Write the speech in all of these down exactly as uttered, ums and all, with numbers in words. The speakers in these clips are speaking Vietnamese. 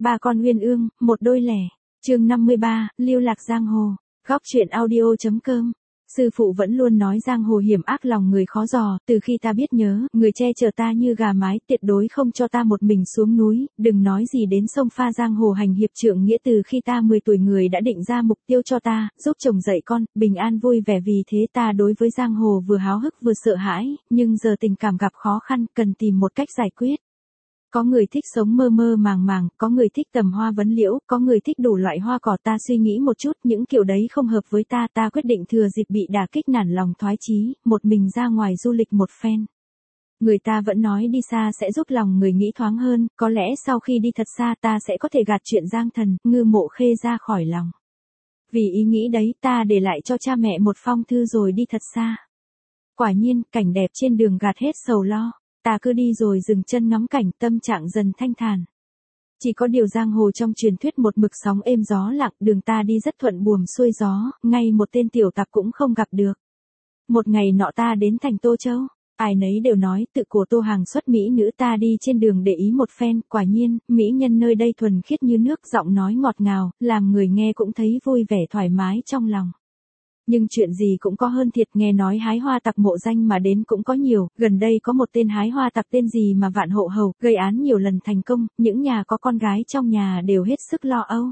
Ba con uyên ương, một đôi lẻ. Chương năm mươi ba, lưu lạc giang hồ. Góc truyện audio.com. Sư phụ vẫn luôn nói giang hồ hiểm ác lòng người khó dò, từ khi ta biết nhớ, người che chở ta như gà mái, tuyệt đối không cho ta một mình xuống núi, đừng nói gì đến sông pha giang hồ hành hiệp trượng nghĩa. Từ khi ta mười tuổi người đã định ra mục tiêu cho ta, giúp chồng dạy con, bình an vui vẻ, vì thế ta đối với giang hồ vừa háo hức vừa sợ hãi, nhưng giờ tình cảm gặp khó khăn, cần tìm một cách giải quyết. Có người thích sống mơ mơ màng màng, có người thích tầm hoa vấn liễu, có người thích đủ loại hoa cỏ. Ta suy nghĩ một chút, những kiểu đấy không hợp với ta, ta quyết định thừa dịp bị đả kích nản lòng thoái chí, một mình ra ngoài du lịch một phen. Người ta vẫn nói đi xa sẽ giúp lòng người nghĩ thoáng hơn, có lẽ sau khi đi thật xa ta sẽ có thể gạt chuyện Giang Thần, Ngư Mộ Khê ra khỏi lòng. Vì ý nghĩ đấy, ta để lại cho cha mẹ một phong thư rồi đi thật xa. Quả nhiên, cảnh đẹp trên đường gạt hết sầu lo. Ta cứ đi rồi dừng chân ngắm cảnh, tâm trạng dần thanh thản. Chỉ có điều giang hồ trong truyền thuyết một mực sóng êm gió lặng, đường ta đi rất thuận buồm xuôi gió, ngay một tên tiểu tặc cũng không gặp được. Một ngày nọ ta đến thành Tô Châu, ai nấy đều nói tự của Tô Hàng xuất mỹ nữ. Ta đi trên đường để ý một phen, quả nhiên, mỹ nhân nơi đây thuần khiết như nước, giọng nói ngọt ngào, làm người nghe cũng thấy vui vẻ thoải mái trong lòng. Nhưng chuyện gì cũng có hơn thiệt, nghe nói hái hoa tặc mộ danh mà đến cũng có nhiều, gần đây có một tên hái hoa tặc tên gì mà Vạn Hộ Hầu, gây án nhiều lần thành công, những nhà có con gái trong nhà đều hết sức lo âu.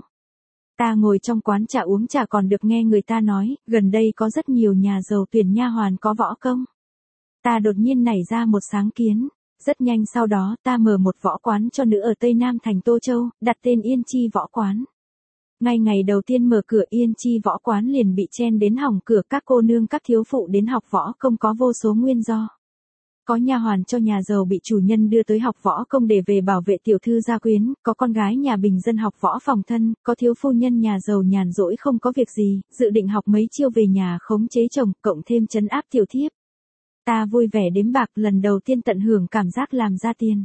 Ta ngồi trong quán trà uống trà còn được nghe người ta nói, gần đây có rất nhiều nhà giàu tuyển nha hoàn có võ công. Ta đột nhiên nảy ra một sáng kiến, rất nhanh sau đó ta mở một võ quán cho nữ ở Tây Nam thành Tô Châu, đặt tên Yên Chi Võ Quán. Ngay ngày đầu tiên mở cửa Yên Chi Võ Quán liền bị chen đến hỏng cửa, các cô nương các thiếu phụ đến học võ công có vô số nguyên do. Có nha hoàn cho nhà giàu bị chủ nhân đưa tới học võ công để về bảo vệ tiểu thư gia quyến, có con gái nhà bình dân học võ phòng thân, có thiếu phu nhân nhà giàu nhàn rỗi không có việc gì, dự định học mấy chiêu về nhà khống chế chồng, cộng thêm trấn áp tiểu thiếp. Ta vui vẻ đếm bạc, lần đầu tiên tận hưởng cảm giác làm ra tiền.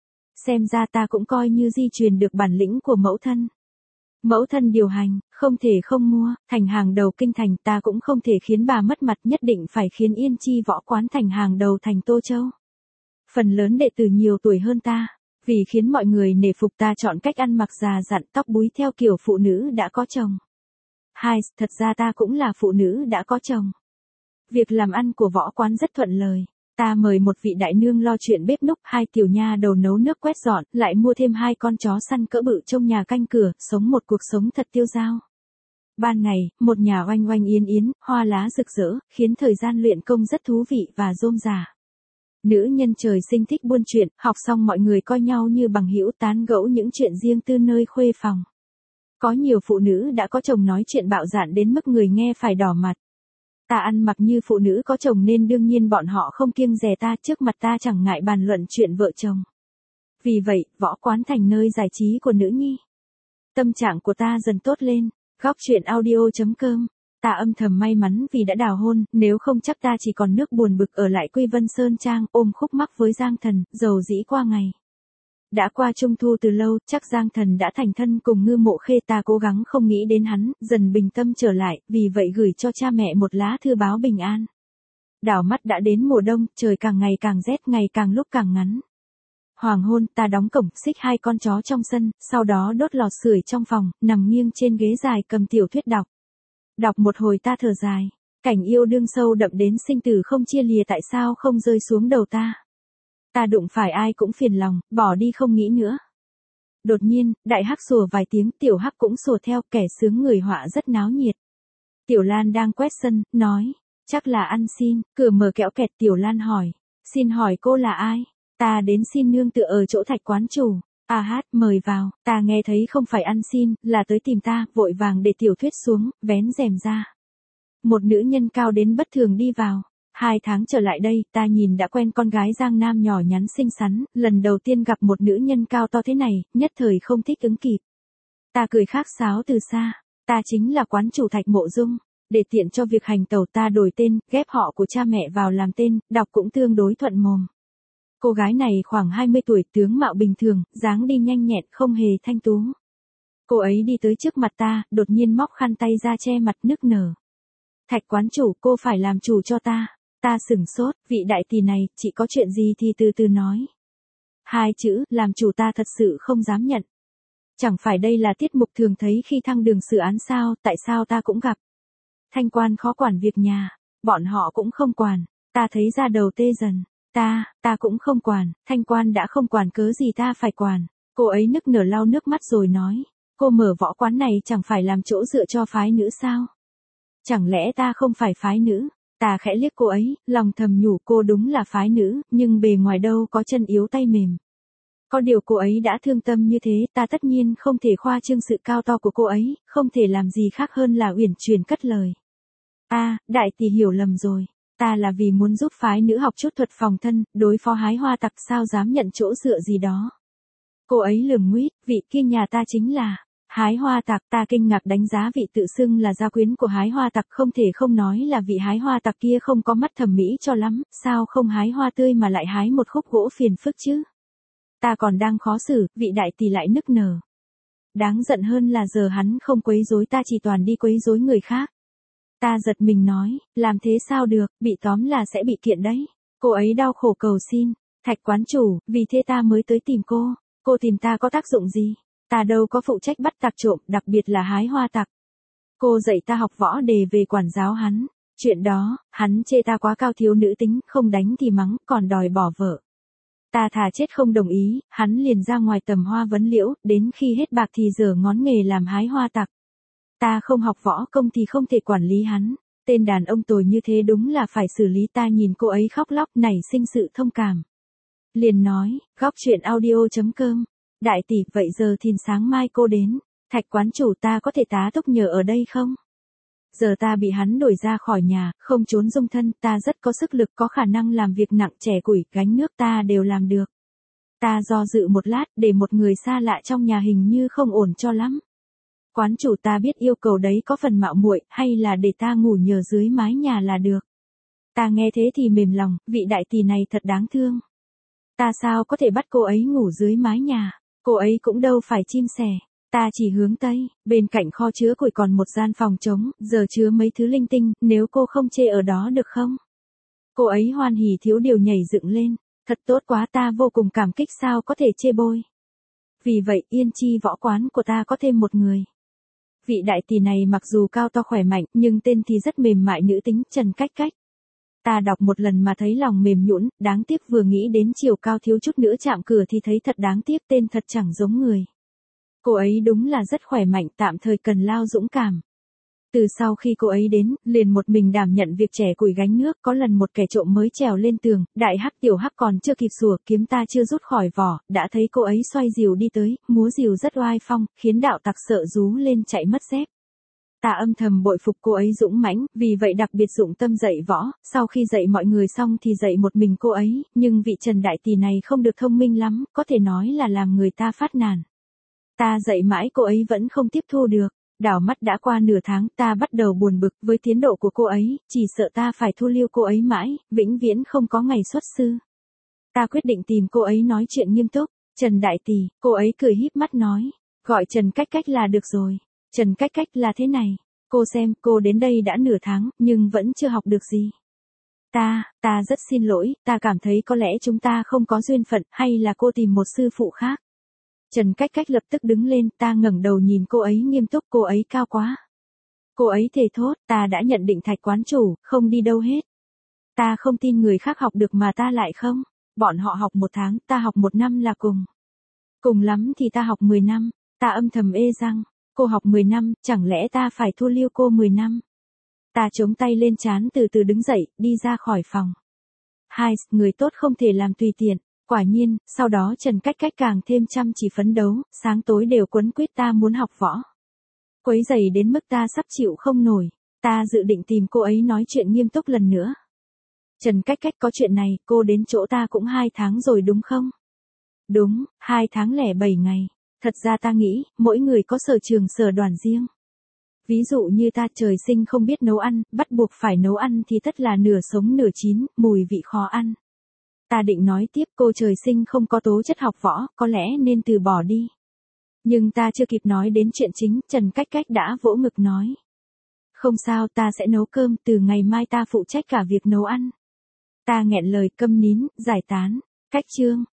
Xem ra ta cũng coi như di truyền được bản lĩnh của mẫu thân. Mẫu thân điều hành, không thể không mua, thành hàng đầu kinh thành, ta cũng không thể khiến bà mất mặt, nhất định phải khiến Yên Chi Võ Quán thành hàng đầu thành Tô Châu. Phần lớn đệ tử nhiều tuổi hơn ta, vì khiến mọi người nể phục ta chọn cách ăn mặc già dặn, tóc búi theo kiểu phụ nữ đã có chồng. Hai, thật ra ta cũng là phụ nữ đã có chồng. Việc làm ăn của võ quán rất thuận lời. Ta mời một vị đại nương lo chuyện bếp núc, hai tiểu nha đầu nấu nước quét dọn, lại mua thêm hai con chó săn cỡ bự trong nhà canh cửa, sống một cuộc sống thật tiêu dao. Ban ngày, một nhà oanh oanh yến yến, hoa lá rực rỡ, khiến thời gian luyện công rất thú vị và rôm rả. Nữ nhân trời sinh thích buôn chuyện, học xong mọi người coi nhau như bằng hữu, tán gẫu những chuyện riêng tư nơi khuê phòng. Có nhiều phụ nữ đã có chồng nói chuyện bạo dạn đến mức người nghe phải đỏ mặt. Ta ăn mặc như phụ nữ có chồng nên đương nhiên bọn họ không kiêng dè ta, trước mặt ta chẳng ngại bàn luận chuyện vợ chồng. Vì vậy, võ quán thành nơi giải trí của nữ nhi. Tâm trạng của ta dần tốt lên. Góc truyện audio.com. Ta âm thầm may mắn vì đã đào hôn, nếu không chắc ta chỉ còn nước buồn bực ở lại Quy Vân Sơn Trang, ôm khúc mắc với Giang Thần, dầu dĩ qua ngày. Đã qua trung thu từ lâu, chắc Giang Thần đã thành thân cùng Ngư Mộ Khê, ta cố gắng không nghĩ đến hắn, dần bình tâm trở lại, vì vậy gửi cho cha mẹ một lá thư báo bình an. Đảo mắt đã đến mùa đông, trời càng ngày càng rét, ngày càng lúc càng ngắn. Hoàng hôn, ta đóng cổng, xích hai con chó trong sân, sau đó đốt lò sưởi trong phòng, nằm nghiêng trên ghế dài cầm tiểu thuyết đọc. Đọc một hồi ta thở dài, cảnh yêu đương sâu đậm đến sinh tử không chia lìa tại sao không rơi xuống đầu ta. Ta đụng phải ai cũng phiền lòng, bỏ đi không nghĩ nữa. Đột nhiên, đại hắc sủa vài tiếng, tiểu hắc cũng sủa theo, kẻ sướng người họa rất náo nhiệt. Tiểu Lan đang quét sân, nói, chắc là ăn xin, cửa mở kẽo kẹt. Tiểu Lan hỏi, xin hỏi cô là ai? Ta đến xin nương tựa ở chỗ Thạch quán chủ. A hát, mời vào. Ta nghe thấy không phải ăn xin, là tới tìm ta, vội vàng để tiểu thuyết xuống, vén rèm ra. Một nữ nhân cao đến bất thường đi vào. Hai tháng trở lại đây, ta nhìn đã quen con gái Giang Nam nhỏ nhắn xinh xắn, lần đầu tiên gặp một nữ nhân cao to thế này, nhất thời không thích ứng kịp. Ta cười khách sáo từ xa, ta chính là quán chủ Thạch Mộ Dung, để tiện cho việc hành tẩu ta đổi tên, ghép họ của cha mẹ vào làm tên, đọc cũng tương đối thuận mồm. Cô gái này khoảng hai mươi tuổi, tướng mạo bình thường, dáng đi nhanh nhẹn, không hề thanh tú. Cô ấy đi tới trước mặt ta, đột nhiên móc khăn tay ra che mặt nức nở. Thạch quán chủ, cô phải làm chủ cho ta. Ta sửng sốt, vị đại tỷ này, chị có chuyện gì thì từ từ nói. Hai chữ, làm chủ ta thật sự không dám nhận. Chẳng phải đây là tiết mục thường thấy khi thăng đường xử án sao, tại sao ta cũng gặp. Thanh quan khó quản việc nhà, bọn họ cũng không quản, ta thấy da đầu tê dần, ta, ta cũng không quản, thanh quan đã không quản cớ gì ta phải quản. Cô ấy nức nở lau nước mắt rồi nói, cô mở võ quán này chẳng phải làm chỗ dựa cho phái nữ sao? Chẳng lẽ ta không phải phái nữ? Ta khẽ liếc cô ấy, lòng thầm nhủ cô đúng là phái nữ, nhưng bề ngoài đâu có chân yếu tay mềm. Có điều cô ấy đã thương tâm như thế, ta tất nhiên không thể khoa trương sự cao to của cô ấy, không thể làm gì khác hơn là uyển chuyển cất lời. A, à, đại tỷ hiểu lầm rồi, ta là vì muốn giúp phái nữ học chút thuật phòng thân, đối phó hái hoa tặc sao dám nhận chỗ dựa gì đó. Cô ấy lườm nguýt, vị kia nhà ta chính là hái hoa tặc, ta kinh ngạc đánh giá vị tự xưng là gia quyến của hái hoa tặc, không thể không nói là vị hái hoa tặc kia không có mắt thẩm mỹ cho lắm, sao không hái hoa tươi mà lại hái một khúc gỗ phiền phức chứ. Ta còn đang khó xử, vị đại tỷ lại nức nở. Đáng giận hơn là giờ hắn không quấy rối ta chỉ toàn đi quấy rối người khác. Ta giật mình nói, làm thế sao được, bị tóm là sẽ bị kiện đấy. Cô ấy đau khổ cầu xin, Thạch quán chủ, vì thế ta mới tới tìm cô. Cô tìm ta có tác dụng gì? Ta đâu có phụ trách bắt tặc trộm, đặc biệt là hái hoa tặc. Cô dạy ta học võ để về quản giáo hắn. Chuyện đó, hắn chê ta quá cao thiếu nữ tính, không đánh thì mắng, còn đòi bỏ vợ. Ta thà chết không đồng ý, hắn liền ra ngoài tầm hoa vấn liễu, đến khi hết bạc thì giở ngón nghề làm hái hoa tặc. Ta không học võ công thì không thể quản lý hắn. Tên đàn ông tồi như thế đúng là phải xử lý. Ta nhìn cô ấy khóc lóc nảy sinh sự thông cảm. Liền nói, góc chuyện audio chấm com. Đại tỷ, vậy giờ thìn sáng mai cô đến. Thạch quán chủ ta có thể tá túc nhờ ở đây không? Giờ ta bị hắn đuổi ra khỏi nhà, không trốn dung thân, ta rất có sức lực, có khả năng làm việc nặng chẻ củi, gánh nước ta đều làm được. Ta do dự một lát, để một người xa lạ trong nhà hình như không ổn cho lắm. Quán chủ ta biết yêu cầu đấy có phần mạo muội, hay là để ta ngủ nhờ dưới mái nhà là được. Ta nghe thế thì mềm lòng, vị đại tỷ này thật đáng thương. Ta sao có thể bắt cô ấy ngủ dưới mái nhà, cô ấy cũng đâu phải chim sẻ. Ta chỉ hướng tây, bên cạnh kho chứa củi còn một gian phòng trống, giờ chứa mấy thứ linh tinh, nếu cô không chê ở đó được không? Cô ấy hoan hỉ thiếu điều nhảy dựng lên, thật tốt quá, ta vô cùng cảm kích, sao có thể chê bôi. Vì vậy yên chi võ quán của ta có thêm một người. Vị đại tỷ này mặc dù cao to khỏe mạnh, nhưng tên thì rất mềm mại nữ tính, Trần Cách Cách. Ta đọc một lần mà thấy lòng mềm nhũn, đáng tiếc, vừa nghĩ đến chiều cao thiếu chút nữa chạm cửa thì thấy thật đáng tiếc, tên thật chẳng giống người. Cô ấy đúng là rất khỏe mạnh, tạm thời cần lao dũng cảm. Từ sau khi cô ấy đến, liền một mình đảm nhận việc chẻ củi gánh nước, có lần một kẻ trộm mới trèo lên tường, đại hắc tiểu hắc còn chưa kịp sủa, kiếm ta chưa rút khỏi vỏ, đã thấy cô ấy xoay rìu đi tới, múa rìu rất oai phong, khiến đạo tặc sợ rú lên chạy mất dép. Ta âm thầm bội phục cô ấy dũng mãnh, vì vậy đặc biệt dụng tâm dạy võ, sau khi dạy mọi người xong thì dạy một mình cô ấy, nhưng vị Trần đại tỷ này không được thông minh lắm, có thể nói là làm người ta phát nản. Ta dạy mãi cô ấy vẫn không tiếp thu được, đảo mắt đã qua nửa tháng, ta bắt đầu buồn bực với tiến độ của cô ấy, chỉ sợ ta phải thu lưu cô ấy mãi, vĩnh viễn không có ngày xuất sư. Ta quyết định tìm cô ấy nói chuyện nghiêm túc. Trần đại tỷ, cô ấy cười híp mắt nói, gọi Trần Cách Cách là được rồi. Trần Cách Cách là thế này, cô xem, cô đến đây đã nửa tháng, nhưng vẫn chưa học được gì. Ta, ta rất xin lỗi, ta cảm thấy có lẽ chúng ta không có duyên phận, hay là cô tìm một sư phụ khác. Trần Cách Cách lập tức đứng lên, ta ngẩng đầu nhìn cô ấy nghiêm túc, cô ấy cao quá. Cô ấy thề thốt, ta đã nhận định Thạch quán chủ, không đi đâu hết. Ta không tin người khác học được mà ta lại không. Bọn họ học một tháng, ta học một năm là cùng. Cùng lắm thì ta học mười năm, ta âm thầm ê răng. Cô học mười năm, chẳng lẽ ta phải thu lưu cô mười năm? Ta chống tay lên trán từ từ đứng dậy, đi ra khỏi phòng. Hai, người tốt không thể làm tùy tiện. Quả nhiên, sau đó Trần Cách Cách càng thêm chăm chỉ phấn đấu, sáng tối đều quấn quýt ta muốn học võ. Quấy rầy đến mức ta sắp chịu không nổi, ta dự định tìm cô ấy nói chuyện nghiêm túc lần nữa. Trần Cách Cách, có chuyện này, cô đến chỗ ta cũng hai tháng rồi đúng không? Đúng, hai tháng lẻ bảy ngày. Thật ra ta nghĩ, mỗi người có sở trường sở đoàn riêng. Ví dụ như ta trời sinh không biết nấu ăn, bắt buộc phải nấu ăn thì tất là nửa sống nửa chín, mùi vị khó ăn. Ta định nói tiếp, cô trời sinh không có tố chất học võ, có lẽ nên từ bỏ đi. Nhưng ta chưa kịp nói đến chuyện chính, Trần Cách Cách đã vỗ ngực nói. Không sao, ta sẽ nấu cơm, từ ngày mai ta phụ trách cả việc nấu ăn. Ta nghẹn lời, câm nín, giải tán. Cách chương.